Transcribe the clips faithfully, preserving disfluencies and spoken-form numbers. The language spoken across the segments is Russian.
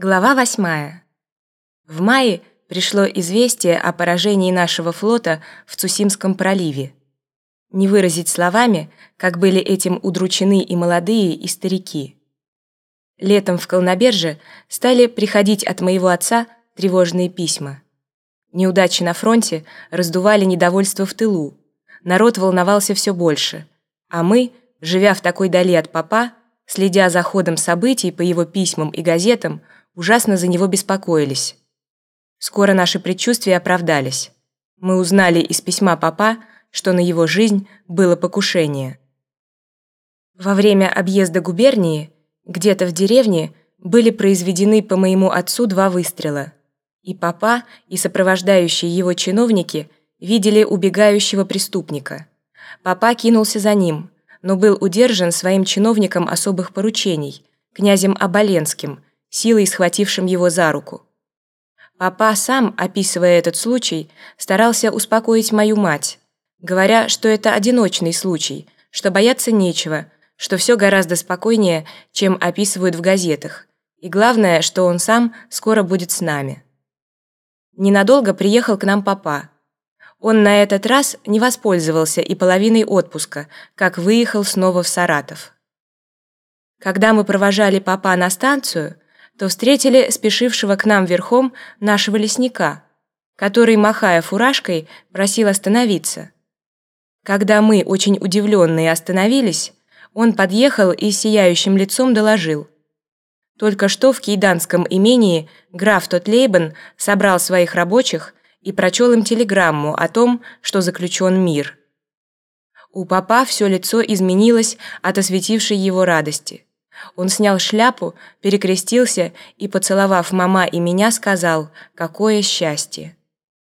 Глава восьмая. В мае пришло известие о поражении нашего флота в Цусимском проливе. Не выразить словами, как были этим удручены и молодые, и старики. Летом в Колноберже стали приходить от моего отца тревожные письма. Неудачи на фронте раздували недовольство в тылу, народ волновался все больше, а мы, живя в такой дали от папа, следя за ходом событий по его письмам и газетам, ужасно за него беспокоились. Скоро наши предчувствия оправдались. Мы узнали из письма папа, что на его жизнь было покушение. Во время объезда губернии, где-то в деревне, были произведены по моему отцу два выстрела, и папа, и сопровождающие его чиновники видели убегающего преступника. Папа кинулся за ним, но был удержан своим чиновником особых поручений, князем Оболенским, силой схватившим его за руку. Папа сам, описывая этот случай, старался успокоить мою мать, говоря, что это одиночный случай, что бояться нечего, что все гораздо спокойнее, чем описывают в газетах, и главное, что он сам скоро будет с нами. Ненадолго приехал к нам папа. Он на этот раз не воспользовался и половиной отпуска, как выехал снова в Саратов. Когда мы провожали папа на станцию, то встретили спешившего к нам верхом нашего лесника, который, махая фуражкой, просил остановиться. Когда мы, очень удивленные, остановились, он подъехал и с сияющим лицом доложил. Только что в Кейданском имении граф Тотлейбен собрал своих рабочих и прочел им телеграмму о том, что заключен мир. У папа все лицо изменилось от осветившей его радости. Он снял шляпу, перекрестился и, поцеловав мама и меня, сказал: «Какое счастье!»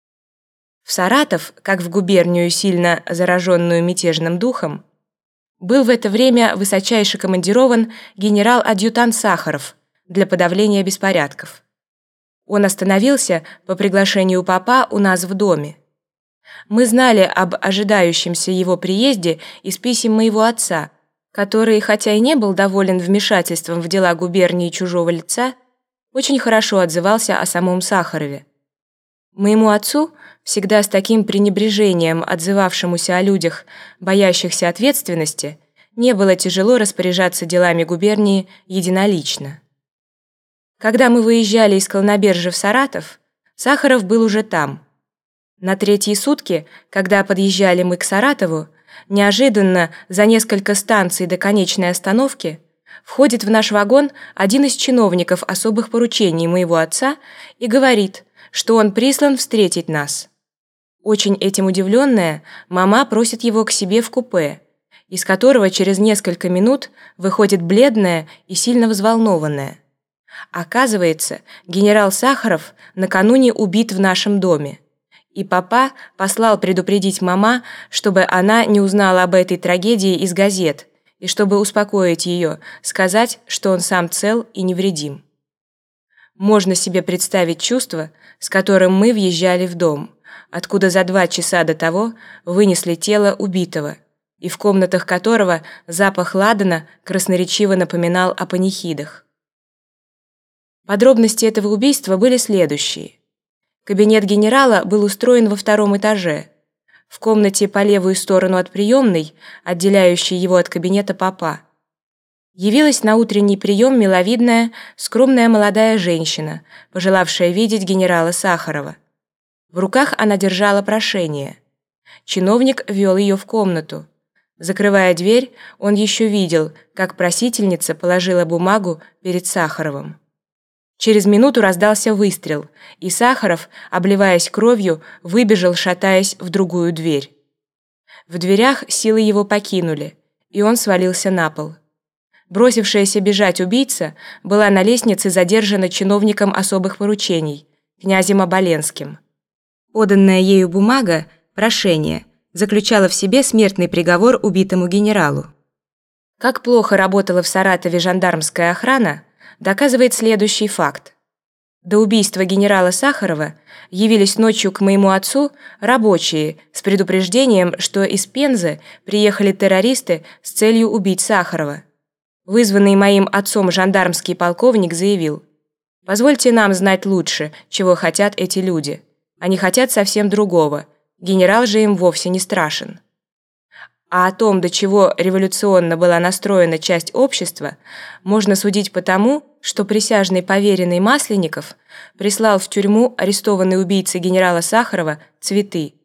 В Саратов, как в губернию, сильно зараженную мятежным духом, был в это время высочайше командирован генерал-адъютант Сахаров для подавления беспорядков. Он остановился по приглашению папа у нас в доме. Мы знали об ожидающемся его приезде из писем моего отца, который, хотя и не был доволен вмешательством в дела губернии чужого лица, очень хорошо отзывался о самом Сахарове. Моему отцу, всегда с таким пренебрежением отзывавшемуся о людях, боящихся ответственности, не было тяжело распоряжаться делами губернии единолично. Когда мы выезжали из Колнобержа в Саратов, Сахаров был уже там. На третьи сутки, когда подъезжали мы к Саратову, неожиданно, за несколько станций до конечной остановки, входит в наш вагон один из чиновников особых поручений моего отца и говорит, что он прислан встретить нас. Очень этим удивленная, мама просит его к себе в купе, из которого через несколько минут выходит бледная и сильно взволнованная. Оказывается, генерал Сахаров накануне убит в нашем доме. И папа послал предупредить мама, чтобы она не узнала об этой трагедии из газет, и чтобы успокоить ее, сказать, что он сам цел и невредим. Можно себе представить чувство, с которым мы въезжали в дом, откуда за два часа до того вынесли тело убитого, и в комнатах которого запах ладана красноречиво напоминал о панихидах. Подробности этого убийства были следующие. Кабинет генерала был устроен во втором этаже, в комнате по левую сторону от приемной, отделяющей его от кабинета папа. Явилась на утренний прием миловидная, скромная молодая женщина, пожелавшая видеть генерала Сахарова. В руках она держала прошение. Чиновник ввел ее в комнату. Закрывая дверь, он еще видел, как просительница положила бумагу перед Сахаровым. Через минуту раздался выстрел, и Сахаров, обливаясь кровью, выбежал, шатаясь, в другую дверь. В дверях силы его покинули, и он свалился на пол. Бросившаяся бежать убийца была на лестнице задержана чиновником особых поручений, князем Оболенским. Поданная ею бумага, прошение, заключала в себе смертный приговор убитому генералу. Как плохо работала в Саратове жандармская охрана, доказывает следующий факт. До убийства генерала Сахарова явились ночью к моему отцу рабочие с предупреждением, что из Пензы приехали террористы с целью убить Сахарова. Вызванный моим отцом жандармский полковник заявил: Позвольте нам знать лучше, чего хотят эти люди. Они хотят совсем другого. Генерал же им вовсе не страшен. А о том, до чего революционно была настроена часть общества, можно судить по тому, что присяжный поверенный Масленников прислал в тюрьму арестованный убийце генерала Сахарова цветы.